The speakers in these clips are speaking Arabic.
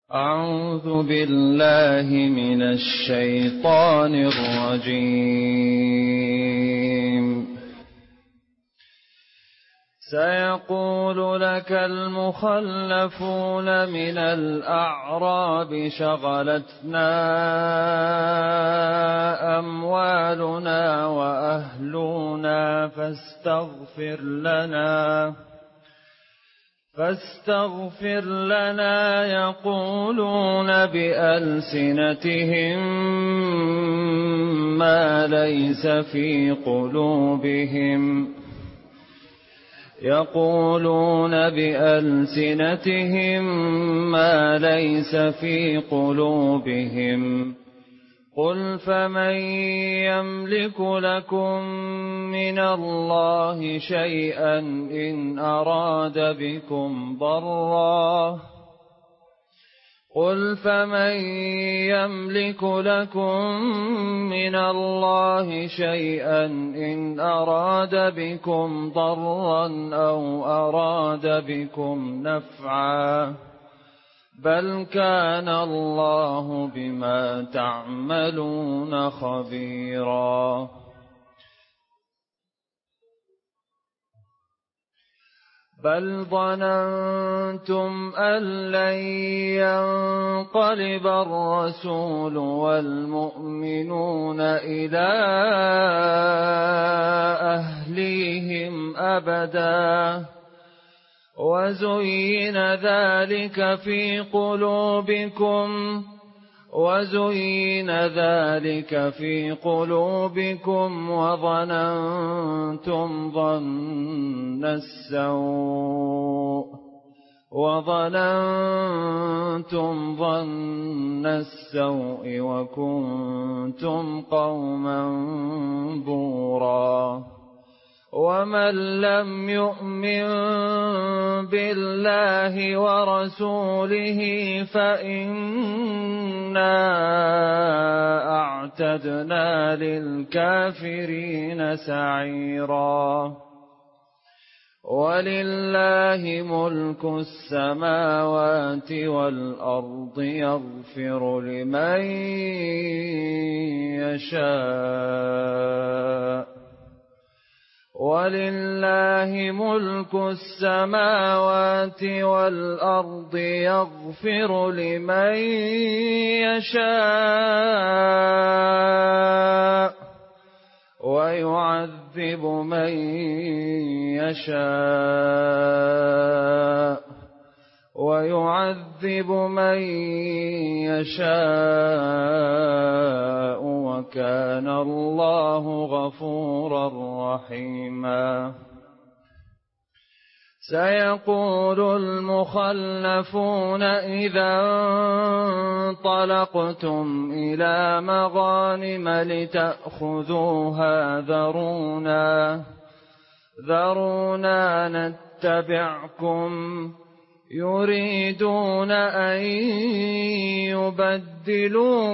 أعوذ بالله من الشيطان الرجيم. سيقول لك المخلفون من الأعراب شغلتنا أموالنا وأهلنا فاستغفر لنا يقولون بألسنتهم ما ليس في قلوبهم قل فمن يملك لكم من الله شيئا إن أراد بكم ضرا أو أراد بكم نفعا بل كان الله بما تعملون خبيرا. بل ظننتم أن لن ينقلب الرسول والمؤمنون إلى أهليهم أبدا وزين ذلك في قلوبكم وظننتم ظن السوء وكنتم قوما بورا. ومن لم يؤمن بالله ورسوله فإنا أعتدنا للكافرين سعيرا. ولله ملك السماوات والأرض يغفر لمن يشاء ويعذب من يشاء وكان الله غفورا رحيما. سيقول المخلفون إذا انطلقتم إلى مغانم لتأخذوها ذرونا نتبعكم يريدون أن يبدلوا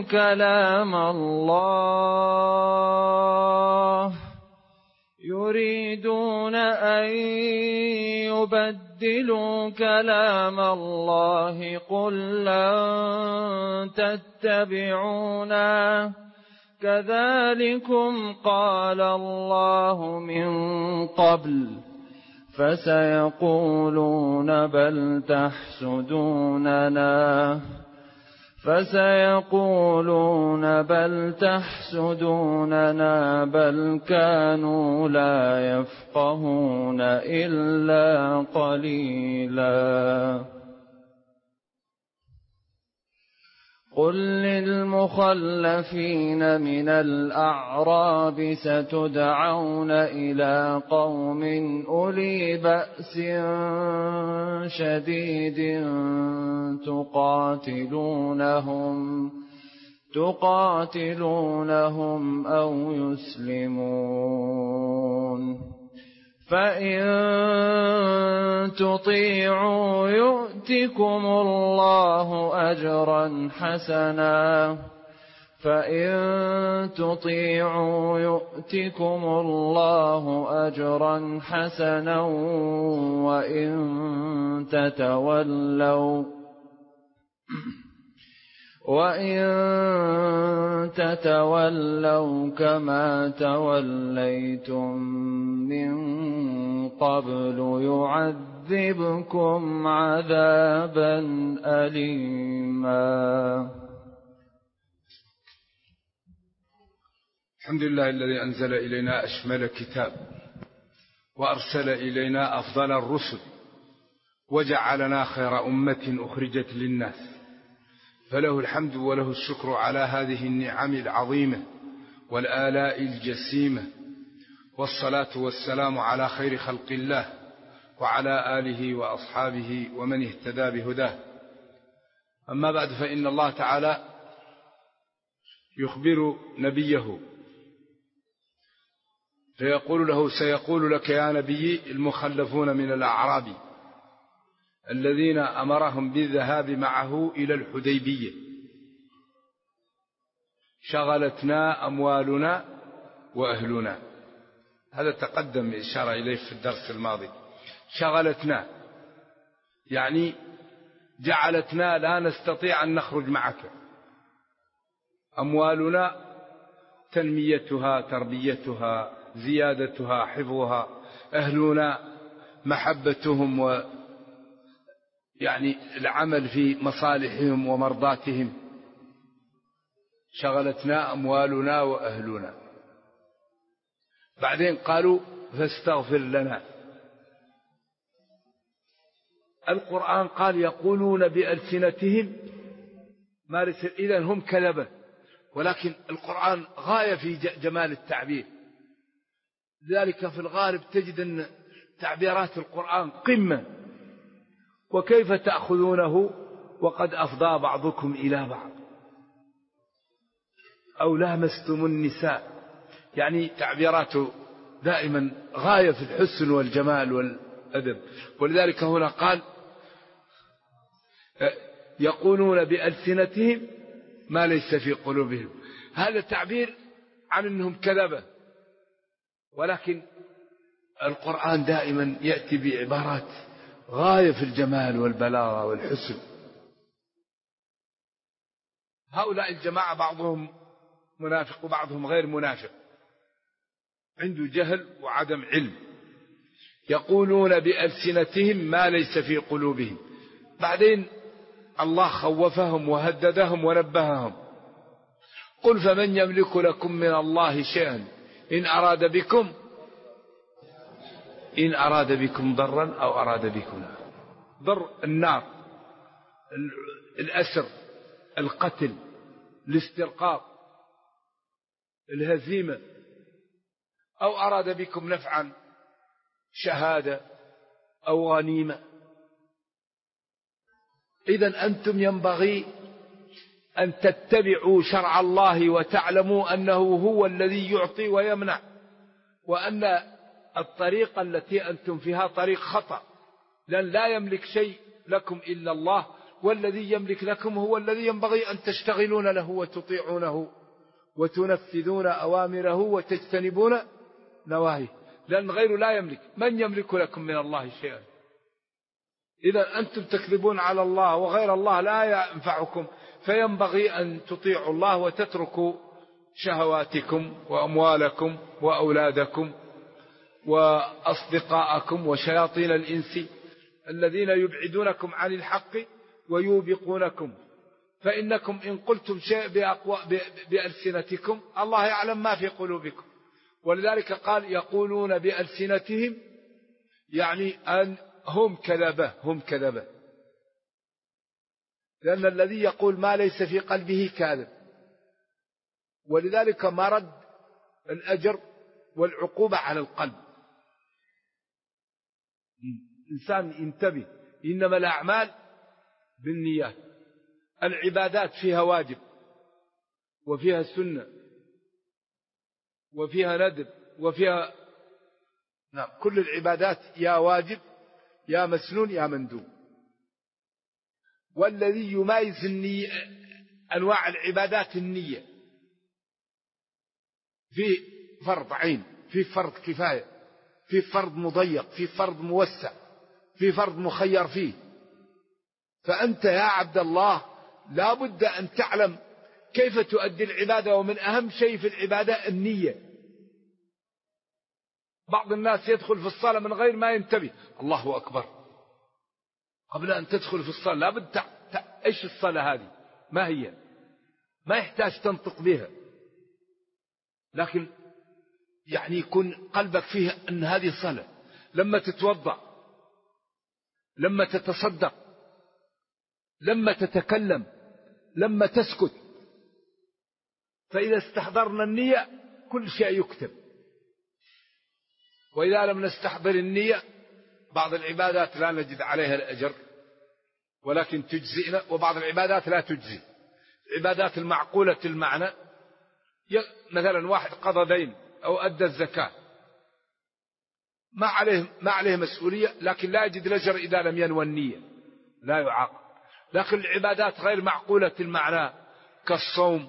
كلام الله قل لن تتبعونا كذلكم قال الله من قبل فسيقولون بل تحسدوننا بل كانوا لا يفقهون إلا قليلا. قل للمخلفين من الأعراب ستدعون إلى قوم أولي بأس شديد تقاتلونهم أو يسلمون فإن تطيعوا يؤتكم الله أجرا حسنا وإن تتولوا وإن تتولوا كما توليتم من قبل يعذبكم عذابا أليما. الحمد لله الذي أنزل إلينا أشمل كتاب وأرسل إلينا أفضل الرسل وجعلنا خير أمة أخرجت للناس، فله الحمد وله الشكر على هذه النعم العظيمة والآلاء الجسيمة، والصلاة والسلام على خير خلق الله وعلى آله وأصحابه ومن اهتدى بهداه. أما بعد، فإن الله تعالى يخبر نبيه فيقول له: سيقول لك يا نبي المخلفون من الأعراب الذين أمرهم بالذهاب معه إلى الحديبية: شغلتنا أموالنا وأهلنا. هذا تقدم إشارة إليه في الدرس الماضي. شغلتنا يعني جعلتنا لا نستطيع أن نخرج معك. أموالنا تنميتها، تربيتها، زيادتها، حفظها. أهلنا محبتهم يعني العمل في مصالحهم ومرضاتهم. شغلتنا أموالنا وأهلنا. بعدين قالوا: فاستغفر لنا. القرآن قال: يقولون بألسنتهم ما ليس. إذن هم كذبة، ولكن القرآن غاية في جمال التعبير. لذلك في الغالب تجد أن تعبيرات القرآن قمة. وكيف تأخذونه وقد أفضى بعضكم إلى بعض، أو لامستم النساء. يعني تعبيراته دائما غاية في الحسن والجمال والأدب. ولذلك هنا قال: يقولون بألسنتهم ما ليس في قلوبهم. هذا تعبير عن أنهم كذبة، ولكن القرآن دائما يأتي بعبارات غاية في الجمال والبلاغة والحسن. هؤلاء الجماعة بعضهم منافق وبعضهم غير منافق، عنده جهل وعدم علم. يقولون بألسنتهم ما ليس في قلوبهم. بعدين الله خوفهم وهددهم ونبههم: قل فمن يملك لكم من الله شيئا إن أراد بكم ضرا أو أراد بكم نفعا. ضر النار، الأسر، القتل، الاسترقاق، الهزيمة، أو أراد بكم نفعا، شهادة أو غنيمة. إذن أنتم ينبغي أن تتبعوا شرع الله وتعلموا أنه هو الذي يعطي ويمنع، وأن الطريقة التي أنتم فيها طريق خطأ، لأن لا يملك شيء لكم إلا الله، والذي يملك لكم هو الذي ينبغي أن تشتغلون له وتطيعونه وتنفذون أوامره وتجتنبون نواهيه، لأن غيره لا يملك. من يملك لكم من الله شيئا؟ إذا أنتم تكذبون على الله وغير الله لا ينفعكم، فينبغي أن تطيعوا الله وتتركوا شهواتكم وأموالكم وأولادكم وأصدقاءكم وشياطين الإنس الذين يبعدونكم عن الحق ويوبقونكم. فإنكم إن قلتم شيء بألسنتكم الله يعلم ما في قلوبكم. ولذلك قال: يقولون بألسنتهم، يعني أن هم كذبة، لأن الذي يقول ما ليس في قلبه كاذب. ولذلك مرد الأجر والعقوبة على القلب. إنسان ينتبه، إنما الأعمال بالنيات. العبادات فيها واجب وفيها سنة وفيها ندب وفيها كل العبادات يا واجب يا مسنون يا مندوب. والذي يميز أنواع العبادات النية. في فرض عين، في فرض كفاية، في فرض مضيق، في فرض موسع، في فرض مخير فيه. فأنت يا عبد الله لا بد أن تعلم كيف تؤدي العبادة، ومن أهم شيء في العبادة النية. بعض الناس يدخل في الصلاة من غير ما ينتبه، الله أكبر، قبل أن تدخل في الصلاة لا بد إيش الصلاة هذه، ما هي، ما يحتاج تنطق بها، لكن يعني يكون قلبك فيه أن هذه صلاة. لما تتوضأ، لما تتصدق، لما تتكلم، لما تسكت، فإذا استحضرنا النية كل شيء يكتب. وإذا لم نستحضر النية بعض العبادات لا نجد عليها الأجر ولكن تجزئنا، وبعض العبادات لا تجزي. العبادات المعقولة المعنى، مثلا واحد قضى دين أو أدى الزكاة ما عليه مسؤولية، لكن لا يجد الأجر إذا لم ينوى النية، لا يعاقب. لكن العبادات غير معقولة المعنى كالصوم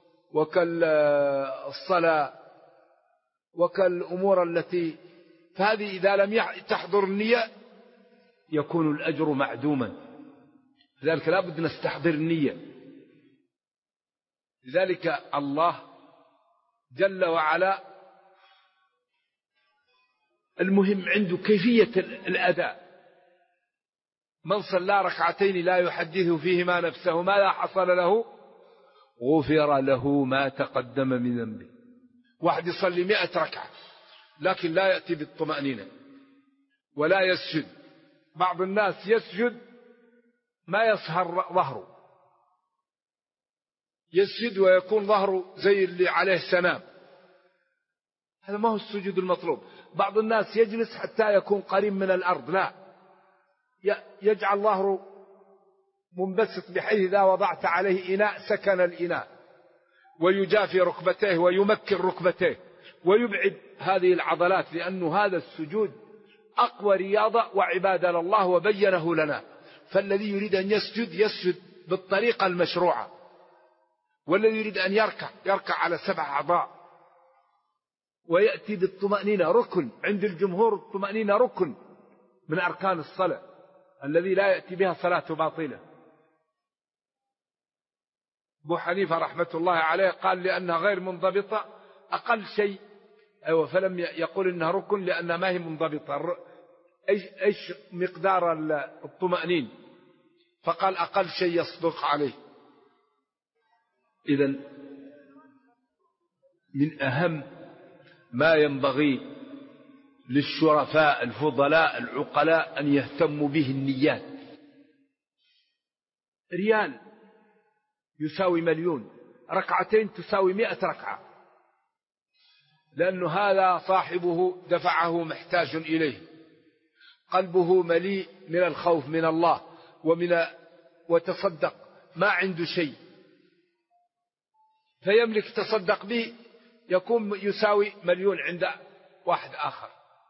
وكالصلاة وكالأمور التي، فهذه إذا لم تحضر النية يكون الأجر معدوما. لذلك لا بد نستحضر النية. لذلك الله جل وعلا المهم عنده كيفية الأداء. من صلى ركعتين لا يحدث فيهما نفسه ما لا حصل له غفر له ما تقدم من ذنبه. واحد يصلي 100 ركعة لكن لا يأتي بالطمأنينة ولا يسجد. بعض الناس يسجد ما يصهر ظهره، يسجد ويكون ظهره زي اللي عليه سنام، هذا ما هو السجود المطلوب. بعض الناس يجلس حتى يكون قريب من الأرض، لا، يجعل ظهره منبسط بحيث إذا وضعت عليه إناء سكن الإناء، ويجافي ركبتيه ويمكن ركبتيه ويبعد هذه العضلات، لأنه هذا السجود أقوى رياضة وعبادة لله وبينه لنا. فالذي يريد أن يسجد بالطريقة المشروعة، والذي يريد أن يركع على 7 أعضاء ويأتي بالطمأنينة. ركن عند الجمهور، الطمأنينة ركن من أركان الصلاة، الذي لا يأتي بها صلاة باطلة. أبو حنيفة رحمة الله عليه قال لأنها غير منضبطة أقل شيء، فلم يقول إنها ركن لأنها ما هي منضبطة. إيش مقدار الطمأنين؟ فقال أقل شيء يصدق عليه. إذن من أهم ما ينبغي للشرفاء الفضلاء العقلاء أن يهتموا به النيات. ريال يساوي 1,000,000، ركعتين تساوي 100 ركعة، لأن هذا صاحبه دفعه محتاج إليه، قلبه مليء من الخوف من الله وتصدق ما عنده شيء فيملك تصدق به، يكون يساوي 1,000,000 عند واحد آخر.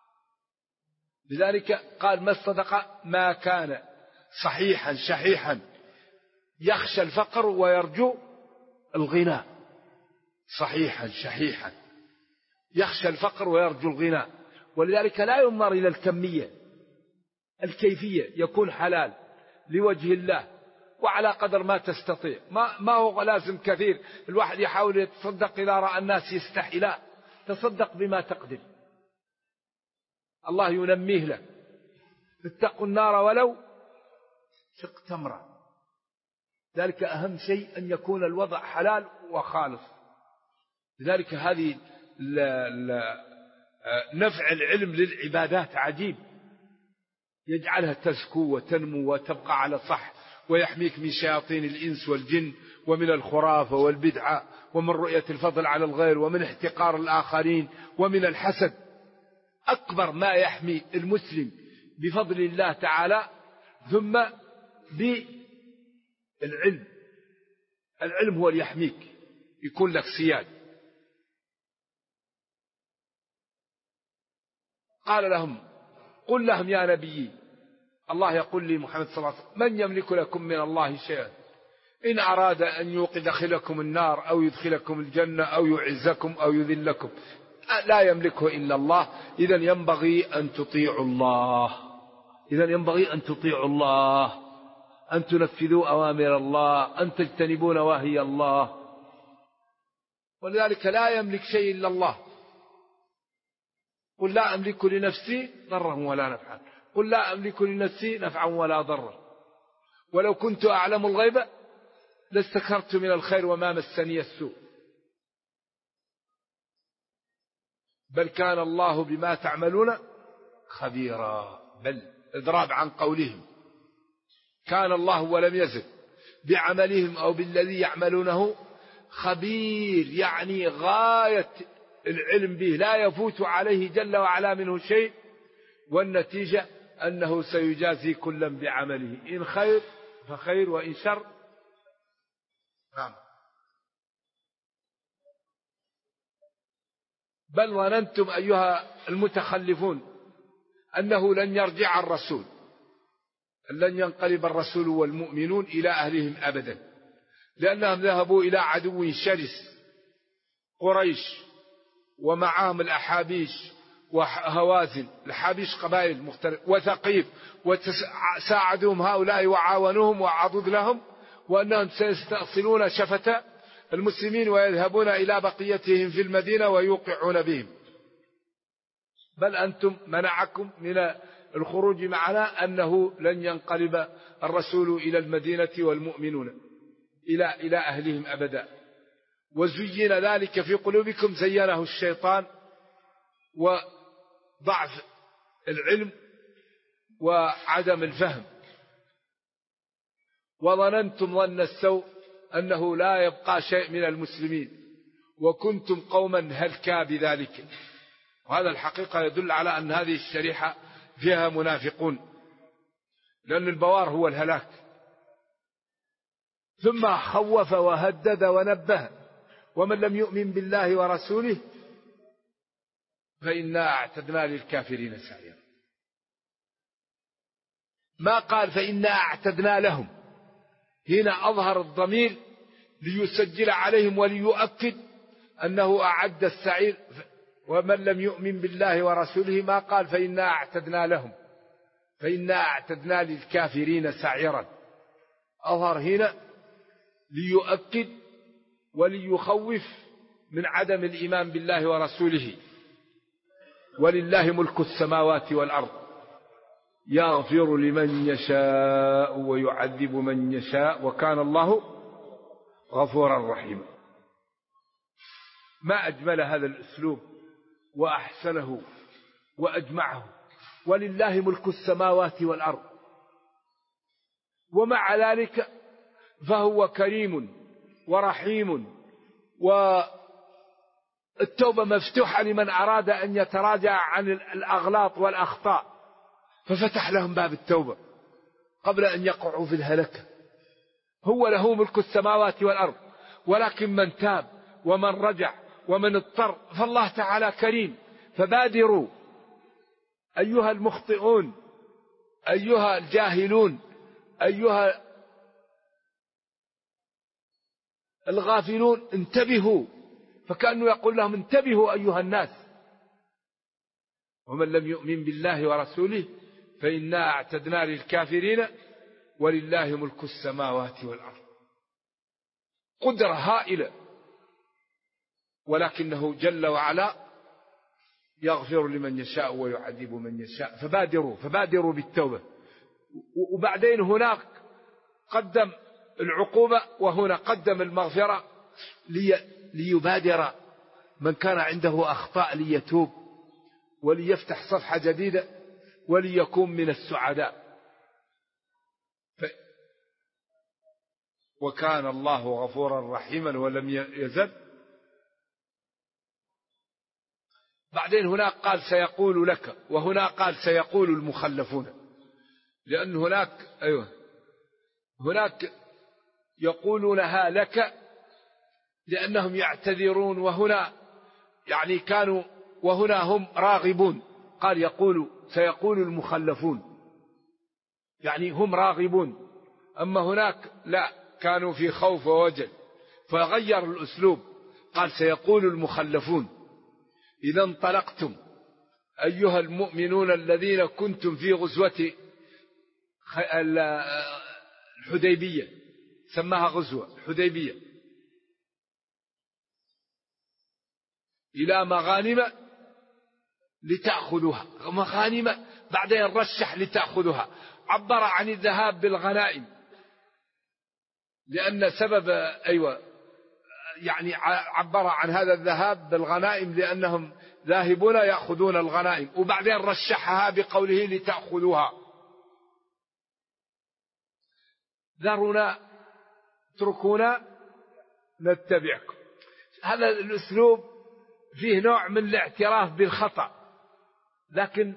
لذلك قال ما الصدقة ما كان صحيحا شحيحا يخشى الفقر ويرجو الغنى. صحيحا شحيحا يخشى الفقر ويرجو الغنى. ولذلك لا ينظر إلى الكمية، الكيفية يكون حلال لوجه الله وعلى قدر ما تستطيع، ما هو لازم كثير. الواحد يحاول يتصدق إذا رأى الناس يستحي، لا، تصدق بما تقدر، الله ينميه لك. اتقوا النار ولو شق تمرة. ذلك أهم شيء أن يكون الوضع حلال وخالص. لذلك هذه نفع العلم للعبادات عجيب، يجعلها تزكو وتنمو وتبقى على صح، ويحميك من شياطين الإنس والجن ومن الخرافة والبدعة ومن رؤية الفضل على الغير ومن احتقار الآخرين ومن الحسد. أكبر ما يحمي المسلم بفضل الله تعالى ثم بالعلم. العلم هو اللي يحميك، يكون لك سياد. قال لهم قل لهم يا نبي، الله يقول لي محمد صلى الله عليه وسلم من يملك لكم من الله شيئا إن أراد أن يدخلكم النار أو يدخلكم الجنة أو يعزكم أو يذلكم لا يملكه إلا الله. إذن ينبغي أن تطيعوا الله، إذن ينبغي أن تطيعوا الله. أن تنفذوا أوامر الله، أن تجتنبوا نواهي الله. ولذلك لا يملك شيء إلا الله. قل لا أملك لنفسي ضرا ولا نفعا، قل لا أملك لنفسي نفعا ولا ضرا، ولو كنت أعلم الغيب لاستكثرت من الخير وما مسني السوء. بل كان الله بما تعملون خبيرا. بل إضراب عن قولهم كان الله ولم يزل بعملهم أو بالذي يعملونه خبير، يعني غاية العلم به، لا يفوت عليه جل وعلا منه شيء، والنتيجة أنه سيجازي كلا بعمله، إن خير فخير وإن شر. نعم. بل ظننتم أيها المتخلفون أنه لن يرجع الرسول، لن ينقلب الرسول والمؤمنون إلى أهلهم أبدا، لأنهم ذهبوا إلى عدو شرس قريش ومعهم الأحابيش وهوازن، الحابيش قبائل مختلفة، وثقيف، وساعدهم هؤلاء وعاونوهم وعضد لهم، وأنهم سيستأصلون شفة المسلمين ويذهبون إلى بقيتهم في المدينة ويوقعون بهم. بل أنتم منعكم من الخروج معنا أنه لن ينقلب الرسول إلى المدينة والمؤمنون إلى أهلهم أبدا. وزين ذلك في قلوبكم، زينه الشيطان، وضعف العلم وعدم الفهم. وظننتم ظن السوء أنه لا يبقى شيء من المسلمين، وكنتم قوما هلكا بذلك. وهذا الحقيقة يدل على أن هذه الشريحة فيها منافقون، لأن البوار هو الهلاك. ثم خوف وهدد ونبه: ومن لم يؤمن بالله ورسوله فإنا أعتدنا للكافرين سعيرا. ما قال فإنا أعتدنا لهم، هنا أظهر الضمير ليسجل عليهم وليؤكد أنه أعد السعير. ومن لم يؤمن بالله ورسوله ما قال فإنا أعتدنا لهم، فإنا أعتدنا للكافرين سعيرا. أظهر هنا ليؤكد وليخوف من عدم الإيمان بالله ورسوله. ولله ملك السماوات والأرض يغفر لمن يشاء ويعذب من يشاء وكان الله غفورا رحيما. ما أجمل هذا الأسلوب وأحسنه وأجمعه. ولله ملك السماوات والأرض، ومع ذلك فهو كريم ورحيم، والتوبة مفتوحة لمن أراد أن يتراجع عن الأغلاط والأخطاء، ففتح لهم باب التوبة قبل أن يقعوا في الهلكة. هو له ملك السماوات والأرض، ولكن من تاب ومن رجع ومن اضطر فالله تعالى كريم. فبادروا أيها المخطئون، أيها الجاهلون، أيها الغافلون، انتبهوا. فكأنه يقول لهم انتبهوا أيها الناس. ومن لم يؤمن بالله ورسوله فإنا أعتدنا للكافرين ولله ملك السماوات والأرض. قدرة هائلة، ولكنه جل وعلا يغفر لمن يشاء ويعذب من يشاء. فبادروا بالتوبة. وبعدين هناك قدم العقوبة وهنا قدم المغفرة ليبادر من كان عنده أخطاء ليتوب وليفتح صفحة جديدة وليكون من السعداء. وكان الله غفورا رحيما ولم يزل. بعدين هناك قال سيقول لك، وهنا قال سيقول المخلفون، لأن هناك يقولونها لك لأنهم يعتذرون، وهنا يعني كانوا، وهنا هم راغبون. قال سيقول المخلفون، يعني هم راغبون، أما هناك لا، كانوا في خوف ووجل، فغير الأسلوب قال سيقول المخلفون: إذا انطلقتم أيها المؤمنون الذين كنتم في غزوة الحديبية، سماها غزوة الحديبية، إلى مغانم لتأخذوها، مغانم بعدين رشح لتأخذوها. عبر عن الذهاب بالغنائم لأن سبب يعني عبر عن هذا الذهاب بالغنائم لأنهم ذاهبون يأخذون الغنائم، وبعدين رشحها بقوله لتأخذوها. ذرونا اتركونا نتبعكم. هذا الأسلوب فيه نوع من الاعتراف بالخطأ، لكن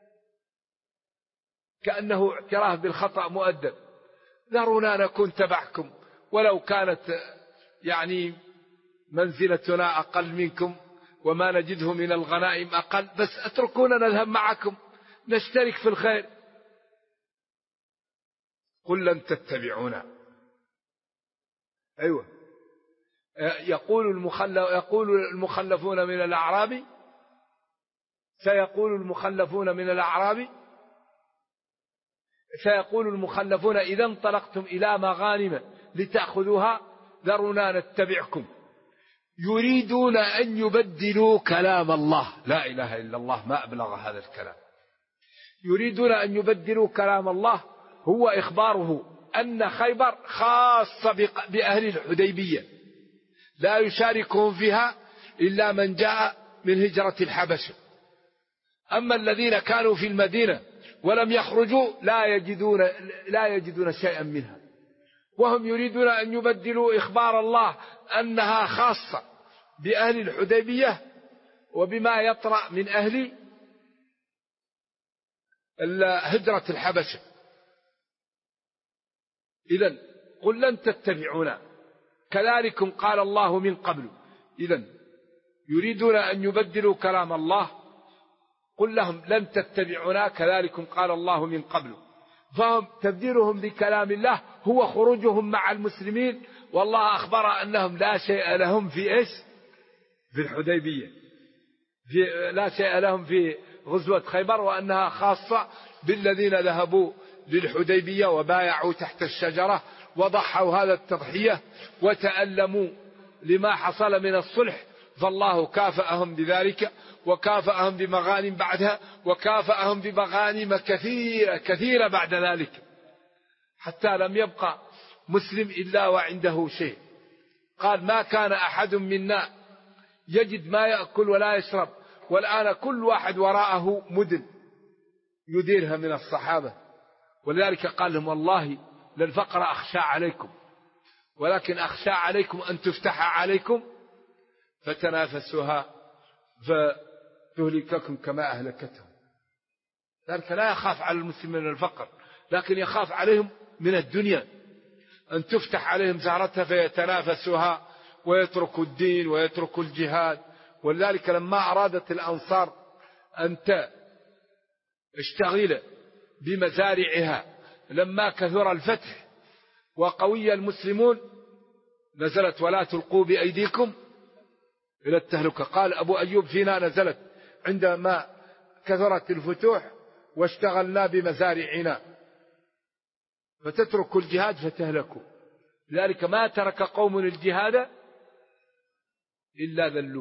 كأنه اعتراف بالخطأ مؤدب. ذرونا نكون تبعكم ولو كانت يعني منزلتنا أقل منكم وما نجده من الغنائم أقل، بس اتركونا نذهب معكم نشترك في الخير. قل لن تتبعونا. أيوة، يقول المخلفون من الأعراب، سيقول المخلفون إذا انطلقتم إلى مغانم لتأخذوها ذرونا نتبعكم يريدون أن يبدلوا كلام الله. لا إله إلا الله، ما أبلغ هذا الكلام. يريدون أن يبدلوا كلام الله، هو إخباره أن خيبر خاصة بأهل الحديبية، لا يشاركهم فيها إلا من جاء من هجرة الحبشة. أما الذين كانوا في المدينة ولم يخرجوا لا يجدون شيئا منها، وهم يريدون أن يبدلوا إخبار الله أنها خاصة بأهل الحديبية وبما يطرأ من أهل هجرة الحبشة. إذن قل لن تتبعونا كذلكم قال الله من قبل. إذن يريدون أن يبدلوا كلام الله، قل لهم لن تتبعونا كذلكم قال الله من قبل. فهم تبديلهم لكلام الله هو خروجهم مع المسلمين، والله أخبر أنهم لا شيء لهم في إيش؟ في الحديبية، لا شيء لهم في غزوة خيبر، وأنها خاصة بالذين ذهبوا للحديبية وبايعوا تحت الشجرة وضحوا هذا التضحية وتألموا لما حصل من الصلح، فالله كافأهم بذلك وكافأهم بمغانم بعدها وكافأهم بمغانم كثيرة بعد ذلك، حتى لم يبقى مسلم إلا وعنده شيء. قال ما كان أحد منا يجد ما يأكل ولا يشرب، والآن كل واحد وراءه مدن يديرها من الصحابة. ولذلك قال لهم والله للفقر أخشى عليكم، ولكن أخشى عليكم أن تفتح عليكم فتنافسوها فتهلككم كما أهلكتهم. ذلك لا يخاف على المسلمين من الفقر، لكن يخاف عليهم من الدنيا أن تفتح عليهم زهرتها فيتنافسوها ويتركوا الدين ويتركوا الجهاد. ولذلك لما أرادت الأنصار أن تشتغل بمزارعها لما كثر الفتح وقوي المسلمون نزلت ولا تلقوا بأيديكم إلى التهلكة. قال أبو أيوب فينا نزلت عندما كثرت الفتوح واشتغلنا بمزارعنا، فتتركوا الجهاد فتهلكوا. لذلك ما ترك قوم الجهاد إلا ذلوا.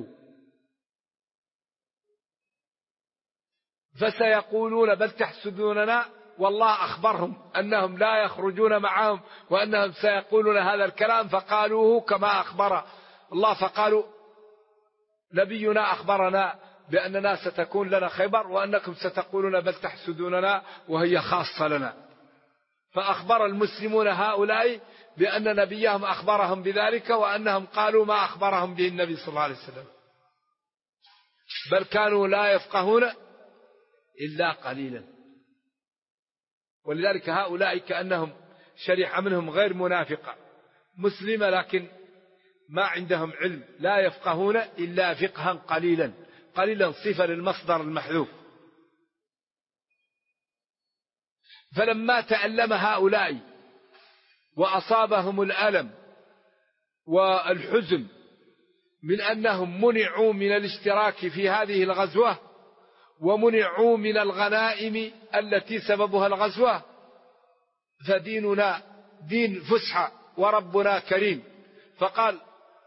فسيقولون بل تحسدوننا، والله أخبرهم أنهم لا يخرجون معهم وأنهم سيقولون هذا الكلام، فقالوه كما أخبر الله. فقالوا نبينا أخبرنا بأننا ستكون لنا خيبر وأنكم ستقولون بل تحسدوننا وهي خاصة لنا. فأخبر المسلمون هؤلاء بأن نبيهم أخبرهم بذلك، وأنهم قالوا ما أخبرهم به النبي صلى الله عليه وسلم، بل كانوا لا يفقهون إلا قليلا. ولذلك هؤلاء كأنهم شريحة منهم غير منافقة مسلمة، لكن ما عندهم علم، لا يفقهون إلا فقها قليلا. قليلا صفة للمصدر المحذوف. فلما تألم هؤلاء وأصابهم الألم والحزن من أنهم منعوا من الاشتراك في هذه الغزوة ومنعوا من الغنائم التي سببها الغزوة، فديننا دين فسحة وربنا كريم، فقال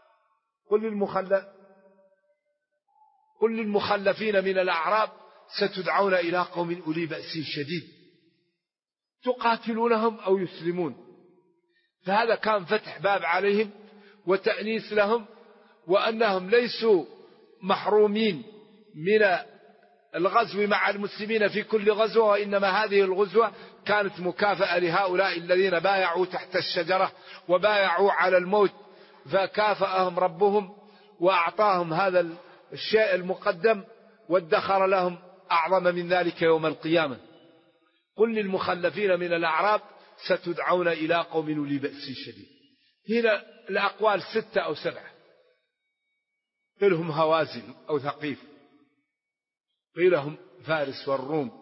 قل للمخلفين من الأعراب ستدعون إلى قوم أولي بأس شديد تقاتلونهم أو يسلمون. فهذا كان فتح باب عليهم وتأنيس لهم، وأنهم ليسوا محرومين من الغزو مع المسلمين في كل غزوة، وإنما هذه الغزوة كانت مكافأة لهؤلاء الذين بايعوا تحت الشجرة وبايعوا على الموت، فكافأهم ربهم وأعطاهم هذا الشيء المقدم وادخر لهم أعظم من ذلك يوم القيامة. قل للمخلفين من الأعراب ستدعون إلى قوم أولي بأس شديد. هنا الأقوال 6 أو 7، قيل هم هوازن أو ثقيف، قيل هم فارس والروم،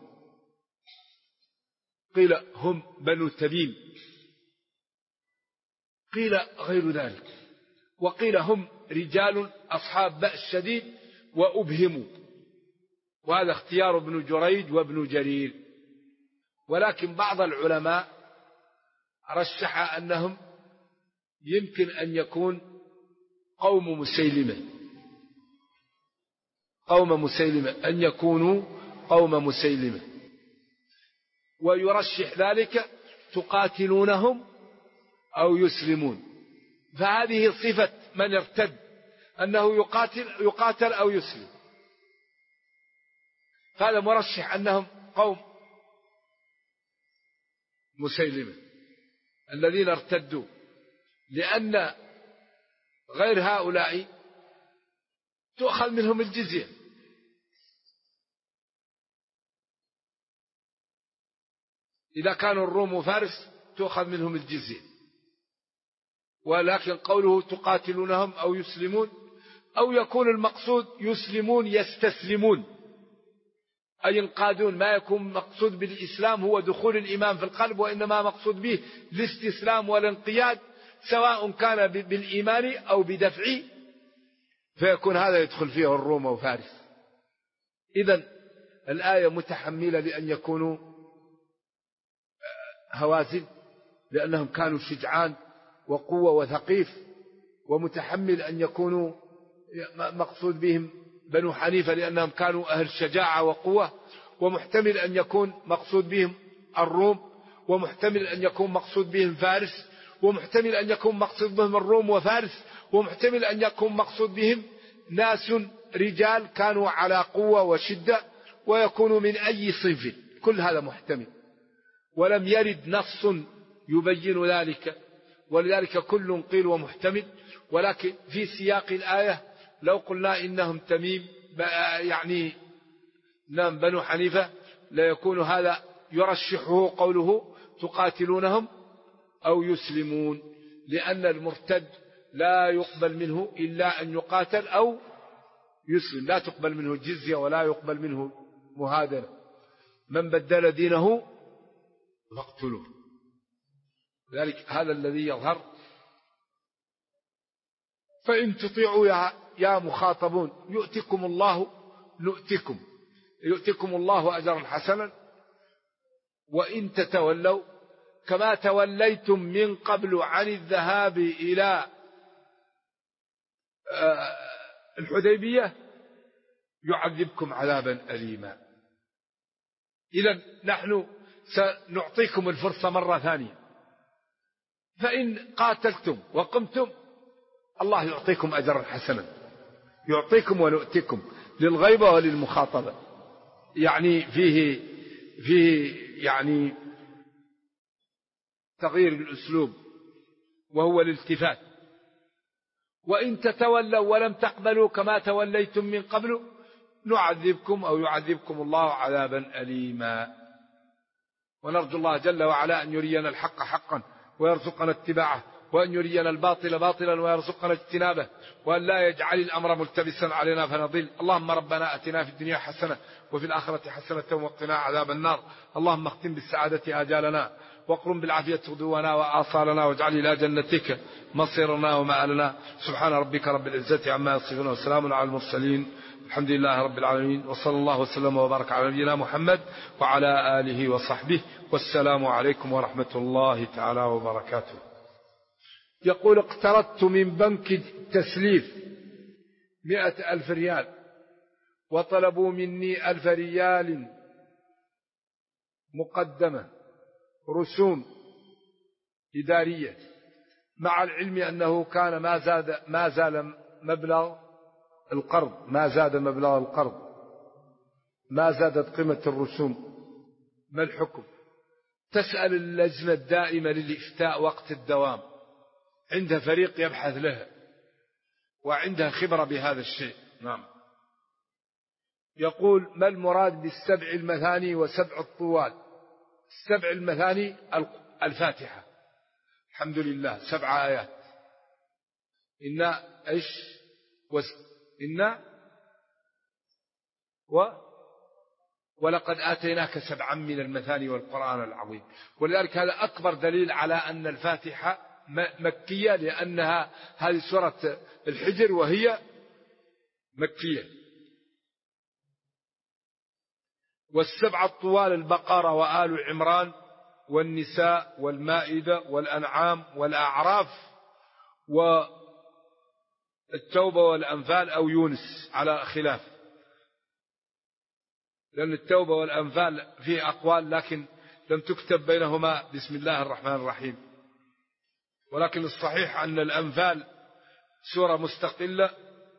قيل هم بنو تميم، قيل غير ذلك، وقيل هم رجال أصحاب بأس شديد وأبهموا، وهذا اختيار ابن جريج وابن جرير. ولكن بعض العلماء رشح أنهم يمكن أن يكون قوم مسيلمة، أن يكونوا قوم مسيلمة، ويرشح ذلك تقاتلونهم أو يسلمون. فهذه صفة من ارتد، أنه يقاتل أو يسلم، هذا مرشح أنهم قوم مسيلمة الذين ارتدوا، لأن غير هؤلاء تؤخذ منهم الجزية. إذا كانوا الروم وفارس تؤخذ منهم الجزية، ولكن قوله تقاتلونهم أو يسلمون، أو يكون المقصود يسلمون يستسلمون أي ينقادون، ما يكون مقصود بالإسلام هو دخول الإيمان في القلب، وإنما مقصود به الاستسلام والانقياد، سواء كان بالإيمان أو بدفعه، فيكون هذا يدخل فيه الروم وفارس. إذن الآية متحملة لأن يكونوا هوازن لأنهم كانوا شجعان وقوة وثقيف، ومتحمل أن يكونوا مقصود بهم بنو حنيفة لأنهم كانوا أهل شجاعة وقوة، ومحتمل أن يكون مقصود بهم الروم، ومحتمل أن يكون مقصود بهم فارس، ومحتمل أن يكون مقصود بهم الروم وفارس، ومحتمل أن يكون مقصود بهم ناس رجال كانوا على قوة وشدة، ويكونوا من أي صنف، كل هذا محتمل، ولم يرد نص يبين ذلك، ولذلك كل قيل ومحتمل. ولكن في سياق الآية لو قلنا إنهم تميم يعني نعم بنو حنيفة، لا يكون هذا يرشحه قوله تقاتلونهم أو يسلمون، لأن المرتد لا يقبل منه إلا أن يقاتل أو يسلم، لا تقبل منه الجزية ولا يقبل منه مهادنة. من بدل دينه فاقتلوه. ذلك هذا الذي يظهر. فإن تطيعوا يا مخاطبون يؤتكم الله أجرا حسنا، وإن تتولوا كما توليتم من قبل عن الذهاب إلى الحديبية يعذبكم عذابا أليما. إذن نحن سنعطيكم الفرصة مرة ثانية، فإن قاتلتم وقمتم الله يعطيكم أجرا حسنا، يعطيكم ونؤتكم للغيبة وللمخاطبة، يعني فيه يعني تغيير الأسلوب وهو الالتفات. وإن تتولوا ولم تقبلوا كما توليتم من قبل نعذبكم أو يعذبكم الله عذابا أليما. ونرجو الله جل وعلا أن يرينا الحق حقا ويرزقنا اتباعه، وأن يرينا الباطل باطلا ويرزقنا اجتنابه، وأن لا يجعل الأمر ملتبسا علينا فنضل. اللهم ربنا أتنا في الدنيا حسنة وفي الآخرة حسنة وقنا عذاب النار. اللهم اختم بالسعادة آجالنا واقرم بالعافية غدونا وآصالنا، واجعل إلى جنتك مصيرنا ومآلنا. سبحان ربك رب العزة عما يصفون وسلام على المرسلين، الحمد لله رب العالمين، وصلى الله وسلم وبارك على نبينا محمد وعلى آله وصحبه، والسلام عليكم ورحمة الله تعالى وبركاته. يقول: اقترضت من بنك تسليف 100,000 ريال، وطلبوا مني 1000 ريال مقدمة رسوم إدارية، مع العلم أنه كان ما زال مبلغ القرض، ما زادت قيمة الرسوم، ما الحكم؟ تسأل اللجنة الدائمة للإفتاء وقت الدوام، عندها فريق يبحث لها وعندها خبرة بهذا الشيء. نعم. يقول: ما المراد بالسبع المثاني وسبع الطوال؟ السبع المثاني الفاتحة، الحمد لله 7 آيات، إنا ولقد آتيناك 7 من المثاني والقرآن العظيم. ولذلك هذا أكبر دليل على أن الفاتحة مكية، لأنها هذه سورة الحجر وهي مكية. والسبع الطوال البقرة وآل عمران والنساء والمائدة والأنعام والأعراف والتوبة والأنفال أو يونس، على خلاف، لأن التوبة والأنفال فيه أقوال لكن لم تكتب بينهما بسم الله الرحمن الرحيم. ولكن الصحيح أن الأنفال سورة مستقلة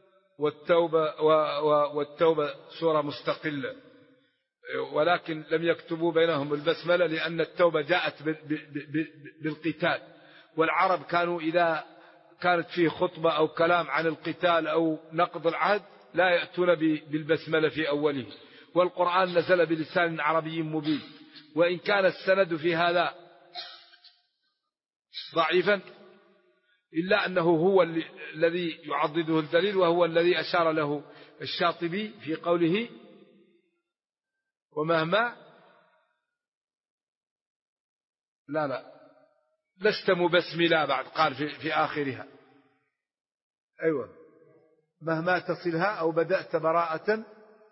والتوبة سورة مستقلة، ولكن لم يكتبوا بينهم البسملة لأن التوبة جاءت بالقتال، والعرب كانوا إذا كانت فيه خطبة أو كلام عن القتال أو نقض العهد لا يأتون بالبسملة في أوله، والقرآن نزل بلسان عربي مبين، وإن كان السند في هذا ضعيفا إلا أنه هو الذي يعضده الدليل، وهو الذي أشار له الشاطبي في قوله: ومهما لست مبسملا، بعد قال في آخرها. أيوة، مهما تصلها أو بدأت براءة،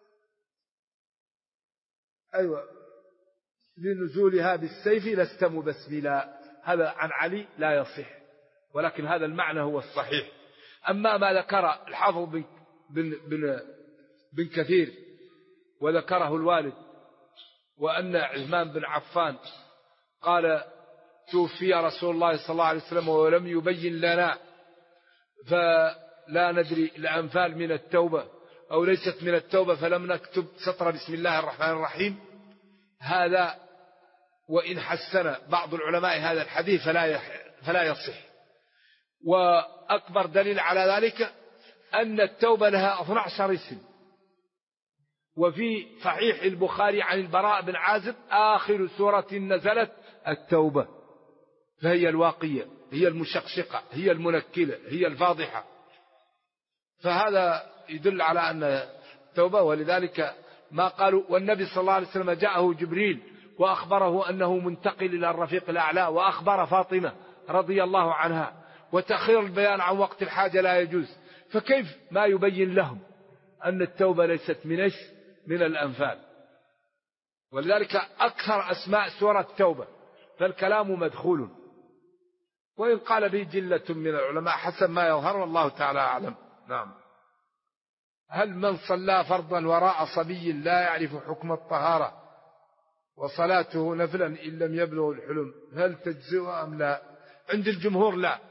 أيوة، لنزولها بالسيف لست مبسملا. هذا عن علي لا يصح، ولكن هذا المعنى هو الصحيح. أما ما ذكر الحافظ بن كثير وذكره الوالد، وأن عثمان بن عفان قال: توفي رسول الله صلى الله عليه وسلم ولم يبين لنا، فلا ندري الأنفال من التوبة أو ليست من التوبة، فلم نكتب سطر بسم الله الرحمن الرحيم. هذا وإن حسن بعض العلماء هذا الحديث فلا يصح. وأكبر دليل على ذلك أن التوبة لها 12 اسم. وفي صحيح البخاري عن البراء بن عازب: آخر سورة نزلت التوبة، فهي الواقية، هي المشقشقة، هي المنكلة، هي الفاضحة. فهذا يدل على أن التوبة. ولذلك ما قالوا، والنبي صلى الله عليه وسلم جاءه جبريل وأخبره أنه منتقل إلى الرفيق الأعلى، وأخبر فاطمة رضي الله عنها، وتأخير البيان عن وقت الحاجة لا يجوز، فكيف ما يبين لهم أن التوبة ليست من الأنفال؟ ولذلك أكثر أسماء سورة التوبة، فالكلام مدخول، وإن قال به جلة من العلماء حسب ما يظهر، والله تعالى أعلم. نعم. هل من صلى فرضا وراء صبي لا يعرف حكم الطهارة وصلاته نفلا إن لم يبلغ الحلم هل تجزئ أم لا؟ عند الجمهور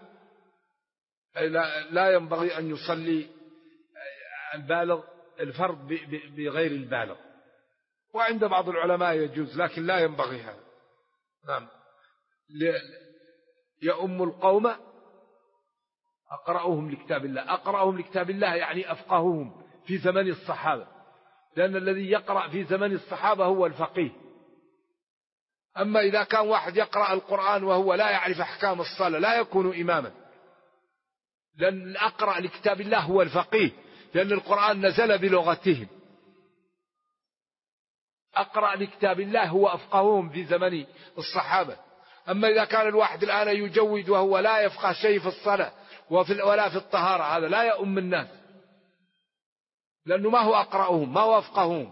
لا ينبغي أن يصلي البالغ الفرض بغير البالغ، وعند بعض العلماء يجوز، لكن لا ينبغي هذا. نعم. يؤم القوم أقرأهم لكتاب الله. أقرأهم لكتاب الله يعني أفقههم في زمن الصحابة، لأن الذي يقرأ في زمن الصحابة هو الفقيه. أما إذا كان واحد يقرأ القرآن وهو لا يعرف أحكام الصلاة لا يكون إماما، لأن الأقرأ لكتاب الله هو الفقيه، لأن القرآن نزل بلغتهم. أقرأ لكتاب الله هو أفقههم في زمن الصحابة، أما إذا كان الواحد الآن يجود وهو لا يفقه شيء في الصلاة ولا في الطهارة، هذا لا يؤم الناس، لأنه ما هو أقرأهم ما هو أفقههم.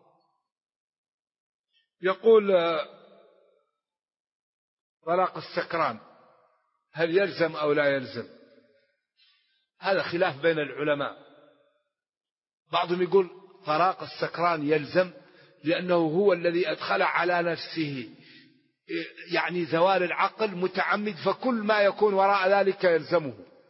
يقول طلاق السكران هل يلزم أو لا يلزم؟ هذا خلاف بين العلماء. بعضهم يقول طلاق السكران يلزم لأنه هو الذي أدخل على نفسه يعني زوال العقل متعمد، فكل ما يكون وراء ذلك يلزمه.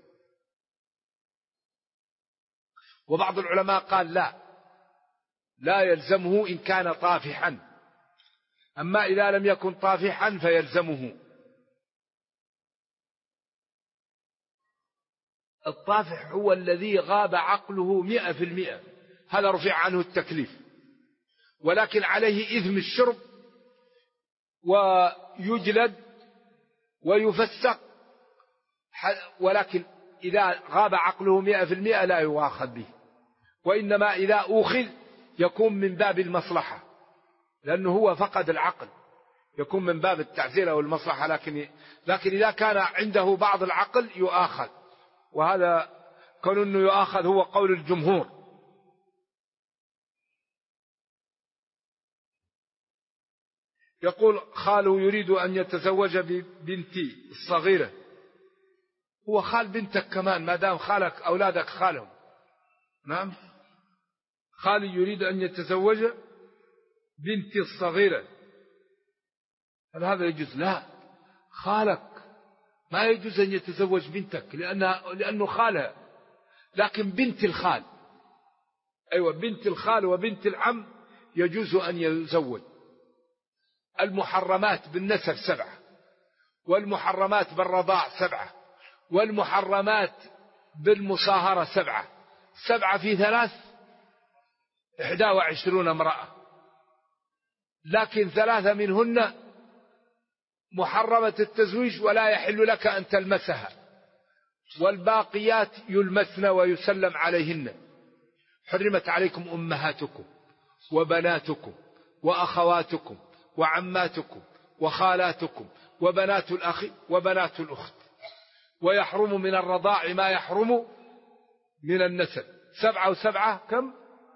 وبعض العلماء قال لا يلزمه إن كان طافحا، أما إذا لم يكن طافحا فيلزمه. الطافح هو الذي غاب عقله 100%، هذا رفع عنه التكليف، ولكن عليه إثم الشرب ويجلد ويفسق، ولكن إذا غاب عقله 100% لا يؤاخذ به، وإنما إذا أخذ يكون من باب المصلحة، لأنه هو فقد العقل، يكون من باب التعزير أو المصلحة، لكن إذا كان عنده بعض العقل يؤاخذ، وهذا كون أنه يؤاخذ هو قول الجمهور. يقول خاله يريد أن يتزوج ببنتي الصغيرة. هو خال بنتك كمان، ما دام خالك أولادك خالهم. نعم، خالي يريد أن يتزوج بنتي الصغيرة، هل هذا يجوز؟ لا، خالك ما يجوز أن يتزوج بنتك لأنه خالها، لكن بنت الخال، أيوة بنت الخال وبنت العم يجوز أن يزوج. المحرمات بالنسب 7، والمحرمات بالرضاع 7، والمحرمات بالمصاهرة 7. 7 في 3 21 امرأة، لكن 3 منهن محرمة التزويج ولا يحل لك أن تلمسها، والباقيات يلمسن ويسلم عليهن. حرمت عليكم أمهاتكم وبناتكم وأخواتكم وعماتكم وخالاتكم وبنات الأخ وبنات الأخت، ويحرم من الرضاع ما يحرم من النسب. 7 و7 كم؟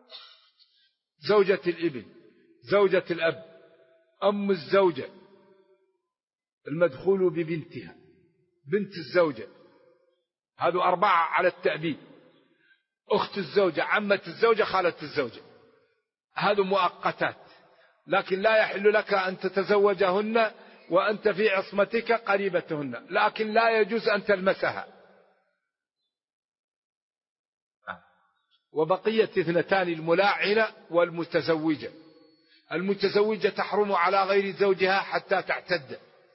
زوجة الابن، زوجة الأب، أم الزوجة، المدخول ببنتها، بنت الزوجة، هذو 4 على التأبيد. أخت الزوجة، عمة الزوجة، خالة الزوجة، هذو مؤقتات، لكن لا يحل لك أن تتزوجهن وأنت في عصمتك قريبتهن، لكن لا يجوز أن تلمسها. وبقية 2 الملاعنة والمتزوجة. المتزوجة تحرم على غير زوجها حتى تعتد.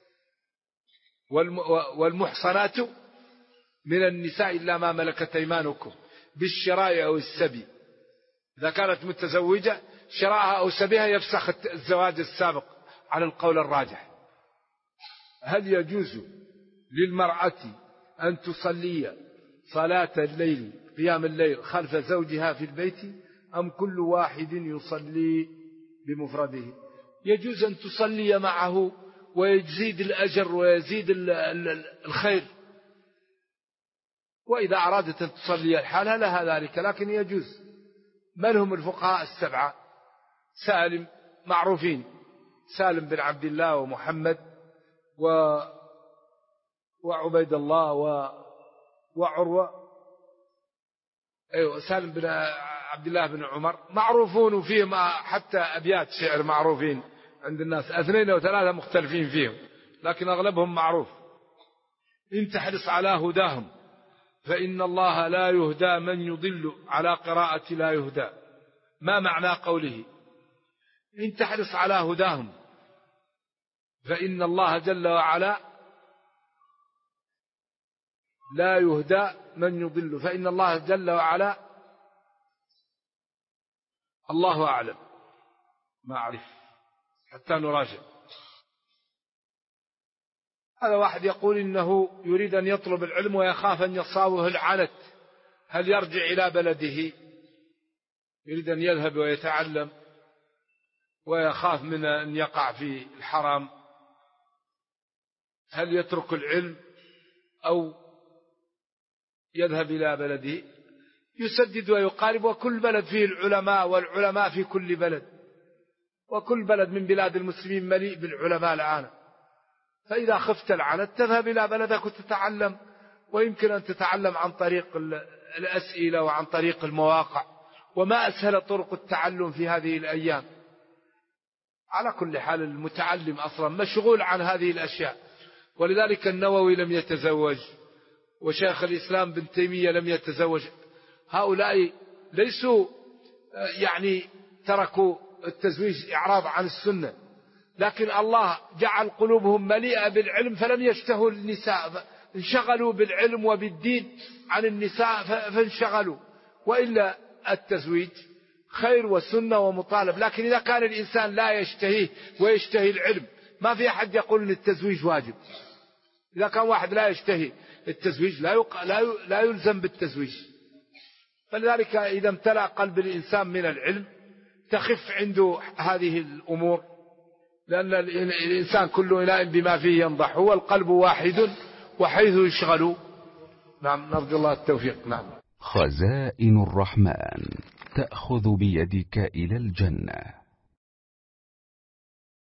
والمحصنات من النساء إلا ما ملكت أيمانكم بالشراء أو السبي. إذا كانت متزوجة شراءها أو سبيها يفسخ الزواج السابق على القول الراجح. هل يجوز للمرأة أن تصلي صلاة الليل قيام الليل خلف زوجها في البيت، أم كل واحد يصلي بمفرده؟ يجوز أن تصلي معه ويزيد الأجر ويزيد الخير، وإذا أرادت أن تصلي الحالة لها ذلك، لكن يجوز. من هم الفقهاء 7؟ سالم معروفين، سالم بن عبد الله ومحمد وعبيد الله وعروة، أيوة سالم بن عبد الله بن عمر معروفون فيهم، حتى أبيات شعر معروفين عند الناس، 2 أو 3 مختلفين فيهم، لكن أغلبهم معروف. إن تحرص على هداهم فإن الله لا يهدى من يضل، على قراءة لا يهدى. ما معنى قوله إن تحرص على هداهم فإن الله جل وعلا لا يهدى من يضل، فإن الله جل وعلا الله أعلم، ما أعرف حتى نراجع. هذا واحد يقول إنه يريد أن يطلب العلم ويخاف أن يصابه العنت، هل يرجع إلى بلده؟ يريد أن يذهب ويتعلم ويخاف من أن يقع في الحرام. هل يترك العلم أو يذهب إلى بلده؟ يسدد ويقارب، وكل بلد فيه العلماء، والعلماء في كل بلد، وكل بلد من بلاد المسلمين مليء بالعلماء الآن. فإذا خفت العنت تذهب إلى بلدك وتتعلم، ويمكن أن تتعلم عن طريق الأسئلة وعن طريق المواقع، وما أسهل طرق التعلم في هذه الأيام. على كل حال المتعلم أصلا مشغول عن هذه الأشياء. ولذلك النووي لم يتزوج، وشيخ الإسلام بن تيمية لم يتزوج. هؤلاء ليسوا يعني تركوا التزويج إعراض عن السنة، لكن الله جعل قلوبهم مليئة بالعلم فلم يشتهوا النساء، انشغلوا بالعلم وبالدين عن النساء فانشغلوا. وإلا التزويج خير وسنة ومطالب، لكن إذا كان الإنسان لا يشتهيه ويشتهي العلم، ما في أحد يقول أن التزويج واجب. إذا كان واحد لا يشتهي التزويج لا يلزم بالتزويج. فلذلك إذا امتلأ قلب الإنسان من العلم تخف عنده هذه الأمور، لأن الإنسان كل إناء بما فيه ينضح، هو القلب واحد وحيث يشغل. نعم، نرجو الله التوفيق. نعم. خزائن الرحمن تأخذ بيدك إلى الجنة.